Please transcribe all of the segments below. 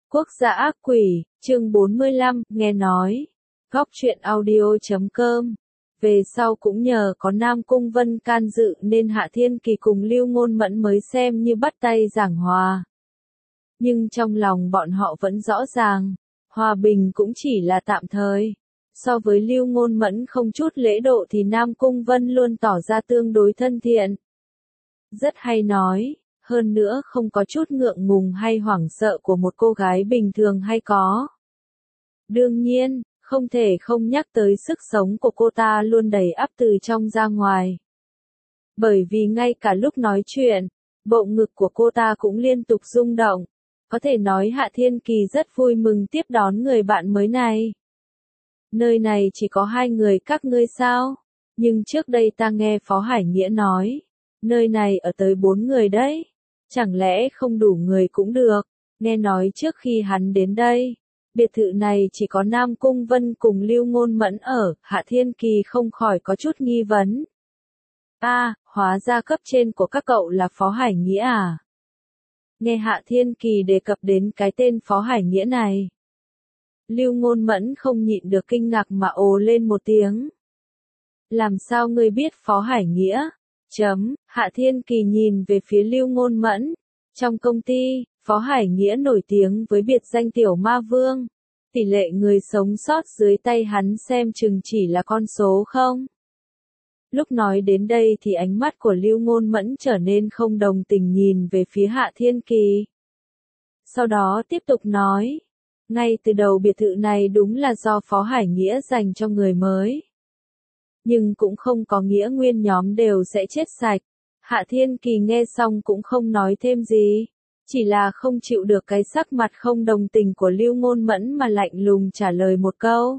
Quốc gia ác quỷ, chương 45, nghe nói. Góc truyện audio.com. Về sau cũng nhờ có Nam Cung Vân can dự nên Hạ Thiên Kỳ cùng Lưu Ngôn Mẫn mới xem như bắt tay giảng hòa. Nhưng trong lòng bọn họ vẫn rõ ràng, hòa bình cũng chỉ là tạm thời. So với Lưu Ngôn Mẫn không chút lễ độ thì Nam Cung Vân luôn tỏ ra tương đối thân thiện. Rất hay nói. Hơn nữa không có chút ngượng ngùng hay hoảng sợ của một cô gái bình thường hay có. Đương nhiên, không thể không nhắc tới sức sống của cô ta luôn đầy ắp từ trong ra ngoài. Bởi vì ngay cả lúc nói chuyện, bộ ngực của cô ta cũng liên tục rung động. Có thể nói Hạ Thiên Kỳ rất vui mừng tiếp đón người bạn mới này. Nơi này chỉ có hai người các ngươi sao? Nhưng trước đây ta nghe Phó Hải Nghĩa nói, nơi này ở tới 4 người đấy. Chẳng lẽ không đủ người cũng được, nghe nói trước khi hắn đến đây, biệt thự này chỉ có Nam Cung Vân cùng Lưu Ngôn Mẫn ở, Hạ Thiên Kỳ không khỏi có chút nghi vấn. Hóa ra cấp trên của các cậu là Phó Hải Nghĩa à? Nghe Hạ Thiên Kỳ đề cập đến cái tên Phó Hải Nghĩa này. Lưu Ngôn Mẫn không nhịn được kinh ngạc mà ồ lên một tiếng. Làm sao ngươi biết Phó Hải Nghĩa? Hạ Thiên Kỳ nhìn về phía Lưu Ngôn Mẫn. Trong công ty, Phó Hải Nghĩa nổi tiếng với biệt danh Tiểu Ma Vương. Tỷ lệ người sống sót dưới tay hắn xem chừng chỉ là con số không. Lúc nói đến đây thì ánh mắt của Lưu Ngôn Mẫn trở nên không đồng tình nhìn về phía Hạ Thiên Kỳ. Sau đó tiếp tục nói. Ngay từ đầu biệt thự này đúng là do Phó Hải Nghĩa dành cho người mới. Nhưng cũng không có nghĩa nguyên nhóm đều sẽ chết sạch. Hạ Thiên Kỳ nghe xong cũng không nói thêm gì. Chỉ là không chịu được cái sắc mặt không đồng tình của Lưu Ngôn Mẫn mà lạnh lùng trả lời một câu.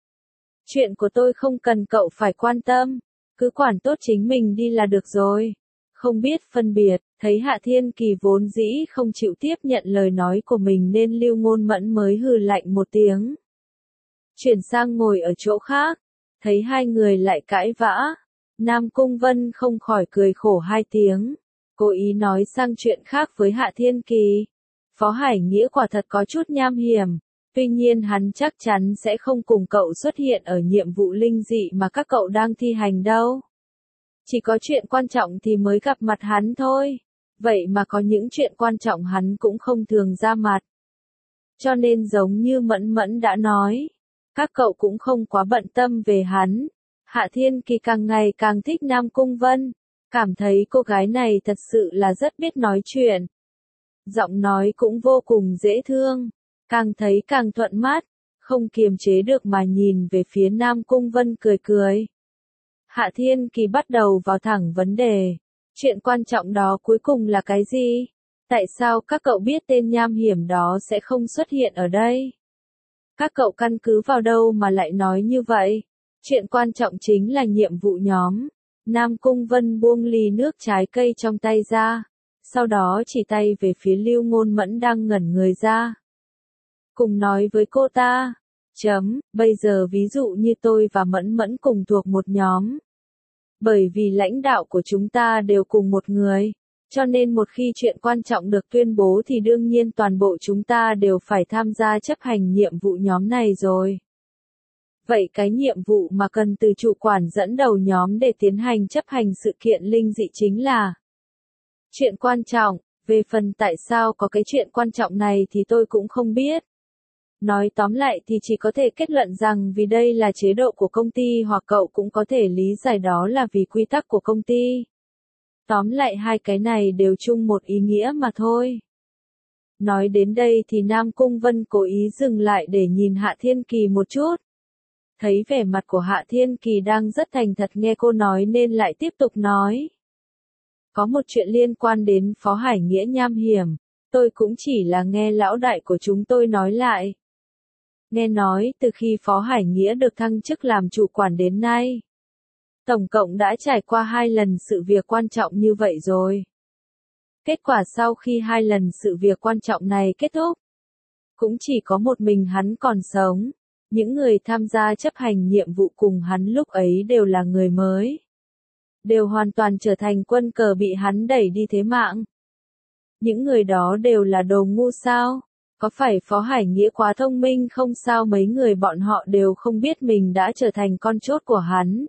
Chuyện của tôi không cần cậu phải quan tâm. Cứ quản tốt chính mình đi là được rồi. Không biết phân biệt, thấy Hạ Thiên Kỳ vốn dĩ không chịu tiếp nhận lời nói của mình nên Lưu Ngôn Mẫn mới hừ lạnh một tiếng. Chuyển sang ngồi ở chỗ khác. Thấy hai người lại cãi vã, Nam Cung Vân không khỏi cười khổ hai tiếng, cố ý nói sang chuyện khác với Hạ Thiên Kỳ. Phó Hải Nghĩa quả thật có chút nham hiểm, tuy nhiên hắn chắc chắn sẽ không cùng cậu xuất hiện ở nhiệm vụ linh dị mà các cậu đang thi hành đâu. Chỉ có chuyện quan trọng thì mới gặp mặt hắn thôi, vậy mà có những chuyện quan trọng hắn cũng không thường ra mặt. Cho nên giống như Mẫn Mẫn đã nói, các cậu cũng không quá bận tâm về hắn. Hạ Thiên Kỳ càng ngày càng thích Nam Cung Vân, cảm thấy cô gái này thật sự là rất biết nói chuyện. Giọng nói cũng vô cùng dễ thương, càng thấy càng thuận mắt, không kiềm chế được mà nhìn về phía Nam Cung Vân cười cười. Hạ Thiên Kỳ bắt đầu vào thẳng vấn đề. Chuyện quan trọng đó cuối cùng là cái gì? Tại sao các cậu biết tên nham hiểm đó sẽ không xuất hiện ở đây? Các cậu căn cứ vào đâu mà lại nói như vậy? Chuyện quan trọng chính là nhiệm vụ nhóm. Nam Cung Vân buông ly nước trái cây trong tay ra. Sau đó chỉ tay về phía Lưu Ngôn Mẫn đang ngẩn người ra. Cùng nói với cô ta. Bây giờ ví dụ như tôi và Mẫn Mẫn cùng thuộc một nhóm. Bởi vì lãnh đạo của chúng ta đều cùng một người. Cho nên một khi chuyện quan trọng được tuyên bố thì đương nhiên toàn bộ chúng ta đều phải tham gia chấp hành nhiệm vụ nhóm này rồi. Vậy cái nhiệm vụ mà cần từ chủ quản dẫn đầu nhóm để tiến hành chấp hành sự kiện linh dị chính là chuyện quan trọng. Về phần tại sao có cái chuyện quan trọng này thì tôi cũng không biết. Nói tóm lại thì chỉ có thể kết luận rằng vì đây là chế độ của công ty hoặc cậu cũng có thể lý giải đó là vì quy tắc của công ty. Tóm lại hai cái này đều chung một ý nghĩa mà thôi. Nói đến đây thì Nam Cung Vân cố ý dừng lại để nhìn Hạ Thiên Kỳ một chút. Thấy vẻ mặt của Hạ Thiên Kỳ đang rất thành thật nghe cô nói nên lại tiếp tục nói. Có một chuyện liên quan đến Phó Hải Nghĩa nham hiểm, tôi cũng chỉ là nghe lão đại của chúng tôi nói lại. Nghe nói từ khi Phó Hải Nghĩa được thăng chức làm chủ quản đến nay, tổng cộng đã trải qua 2 lần sự việc quan trọng như vậy rồi. Kết quả sau khi 2 lần sự việc quan trọng này kết thúc, cũng chỉ có một mình hắn còn sống. Những người tham gia chấp hành nhiệm vụ cùng hắn lúc ấy đều là người mới. Đều hoàn toàn trở thành quân cờ bị hắn đẩy đi thế mạng. Những người đó đều là đồ ngu sao? Có phải Phó Hải Nghĩa quá thông minh không sao mấy người bọn họ đều không biết mình đã trở thành con chốt của hắn.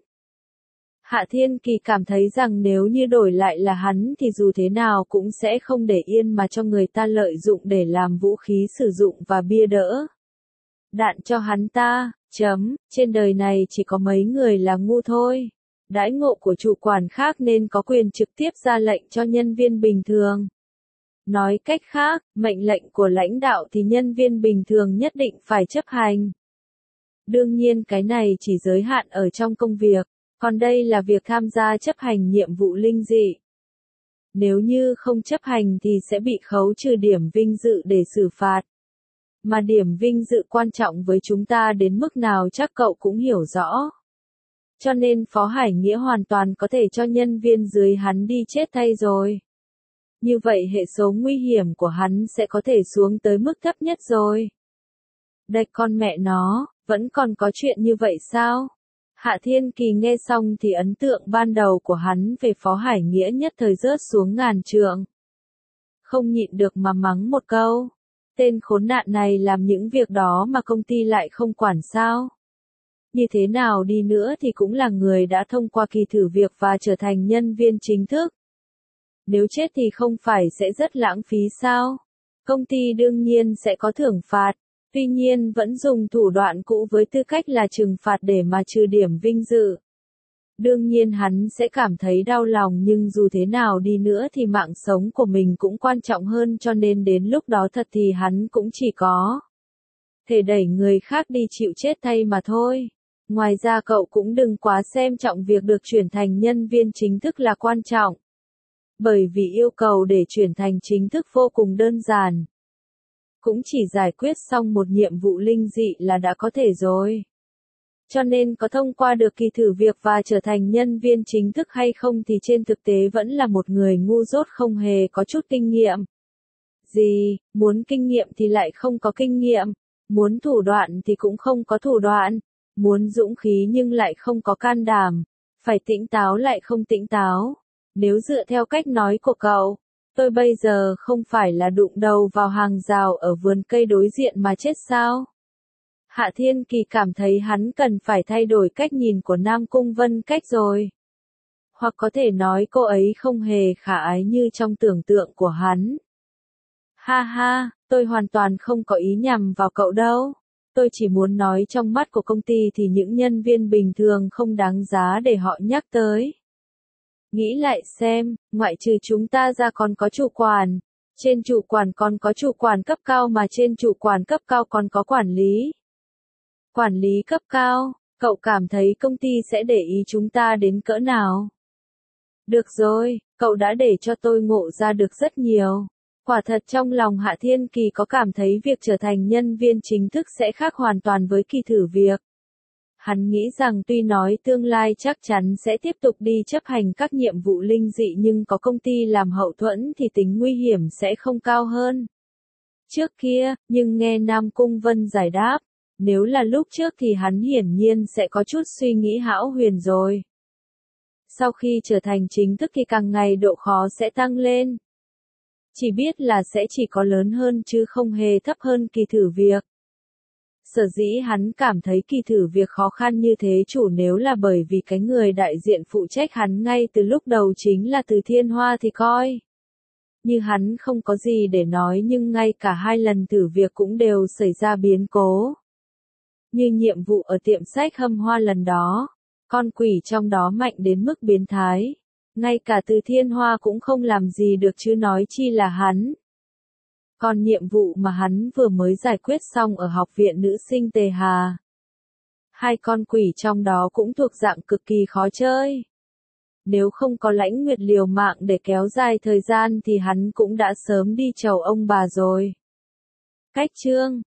Hạ Thiên Kỳ cảm thấy rằng nếu như đổi lại là hắn thì dù thế nào cũng sẽ không để yên mà cho người ta lợi dụng để làm vũ khí sử dụng và bia đỡ đạn cho hắn ta. Trên đời này chỉ có mấy người là ngu thôi. Đãi ngộ của chủ quản khác nên có quyền trực tiếp ra lệnh cho nhân viên bình thường. Nói cách khác, mệnh lệnh của lãnh đạo thì nhân viên bình thường nhất định phải chấp hành. Đương nhiên cái này chỉ giới hạn ở trong công việc, còn đây là việc tham gia chấp hành nhiệm vụ linh dị. Nếu như không chấp hành thì sẽ bị khấu trừ điểm vinh dự để xử phạt. Mà điểm vinh dự quan trọng với chúng ta đến mức nào chắc cậu cũng hiểu rõ. Cho nên Phó Hải Nghĩa hoàn toàn có thể cho nhân viên dưới hắn đi chết thay rồi. Như vậy hệ số nguy hiểm của hắn sẽ có thể xuống tới mức thấp nhất rồi. Đạch con mẹ nó, vẫn còn có chuyện như vậy sao? Hạ Thiên Kỳ nghe xong thì ấn tượng ban đầu của hắn về Phó Hải Nghĩa nhất thời rớt xuống ngàn trượng. Không nhịn được mà mắng một câu. Tên khốn nạn này làm những việc đó mà công ty lại không quản sao? Như thế nào đi nữa thì cũng là người đã thông qua kỳ thử việc và trở thành nhân viên chính thức. Nếu chết thì không phải sẽ rất lãng phí sao? Công ty đương nhiên sẽ có thưởng phạt, tuy nhiên vẫn dùng thủ đoạn cũ với tư cách là trừng phạt để mà trừ điểm vinh dự. Đương nhiên hắn sẽ cảm thấy đau lòng nhưng dù thế nào đi nữa thì mạng sống của mình cũng quan trọng hơn cho nên đến lúc đó thật thì hắn cũng chỉ có thể đẩy người khác đi chịu chết thay mà thôi. Ngoài ra cậu cũng đừng quá xem trọng việc được chuyển thành nhân viên chính thức là quan trọng. Bởi vì yêu cầu để chuyển thành chính thức vô cùng đơn giản. Cũng chỉ giải quyết xong một nhiệm vụ linh dị là đã có thể rồi. Cho nên có thông qua được kỳ thử việc và trở thành nhân viên chính thức hay không thì trên thực tế vẫn là một người ngu dốt không hề có chút kinh nghiệm. Gì, muốn kinh nghiệm thì lại không có kinh nghiệm, muốn thủ đoạn thì cũng không có thủ đoạn, muốn dũng khí nhưng lại không có can đảm, phải tỉnh táo lại không tỉnh táo. Nếu dựa theo cách nói của cậu, tôi bây giờ không phải là đụng đầu vào hàng rào ở vườn cây đối diện mà chết sao? Hạ Thiên Kỳ cảm thấy hắn cần phải thay đổi cách nhìn của Nam Cung Vân Cách rồi. Hoặc có thể nói cô ấy không hề khả ái như trong tưởng tượng của hắn. Ha ha, tôi hoàn toàn không có ý nhằm vào cậu đâu. Tôi chỉ muốn nói trong mắt của công ty thì những nhân viên bình thường không đáng giá để họ nhắc tới. Nghĩ lại xem, ngoại trừ chúng ta ra còn có chủ quản. Trên chủ quản còn có chủ quản cấp cao mà trên chủ quản cấp cao còn có quản lý. Quản lý cấp cao, cậu cảm thấy công ty sẽ để ý chúng ta đến cỡ nào? Được rồi, cậu đã để cho tôi ngộ ra được rất nhiều. Quả thật trong lòng Hạ Thiên Kỳ có cảm thấy việc trở thành nhân viên chính thức sẽ khác hoàn toàn với kỳ thử việc. Hắn nghĩ rằng tuy nói tương lai chắc chắn sẽ tiếp tục đi chấp hành các nhiệm vụ linh dị nhưng có công ty làm hậu thuẫn thì tính nguy hiểm sẽ không cao hơn. Trước kia, nhưng nghe Nam Cung Vân giải đáp, nếu là lúc trước thì hắn hiển nhiên sẽ có chút suy nghĩ hão huyền rồi. Sau khi trở thành chính thức thì càng ngày độ khó sẽ tăng lên. Chỉ biết là sẽ chỉ có lớn hơn chứ không hề thấp hơn kỳ thử việc. Sở dĩ hắn cảm thấy kỳ thử việc khó khăn như thế chủ nếu là bởi vì cái người đại diện phụ trách hắn ngay từ lúc đầu chính là Từ Thiên Hoa thì coi. Như hắn không có gì để nói nhưng ngay cả hai lần thử việc cũng đều xảy ra biến cố. Như nhiệm vụ ở tiệm sách Hâm Hoa lần đó, con quỷ trong đó mạnh đến mức biến thái. Ngay cả Từ Thiên Hoa cũng không làm gì được chứ nói chi là hắn. Còn nhiệm vụ mà hắn vừa mới giải quyết xong ở học viện nữ sinh Tề Hà. Hai con quỷ trong đó cũng thuộc dạng cực kỳ khó chơi. Nếu không có Lãnh Nguyệt liều mạng để kéo dài thời gian thì hắn cũng đã sớm đi chầu ông bà rồi. Cách chương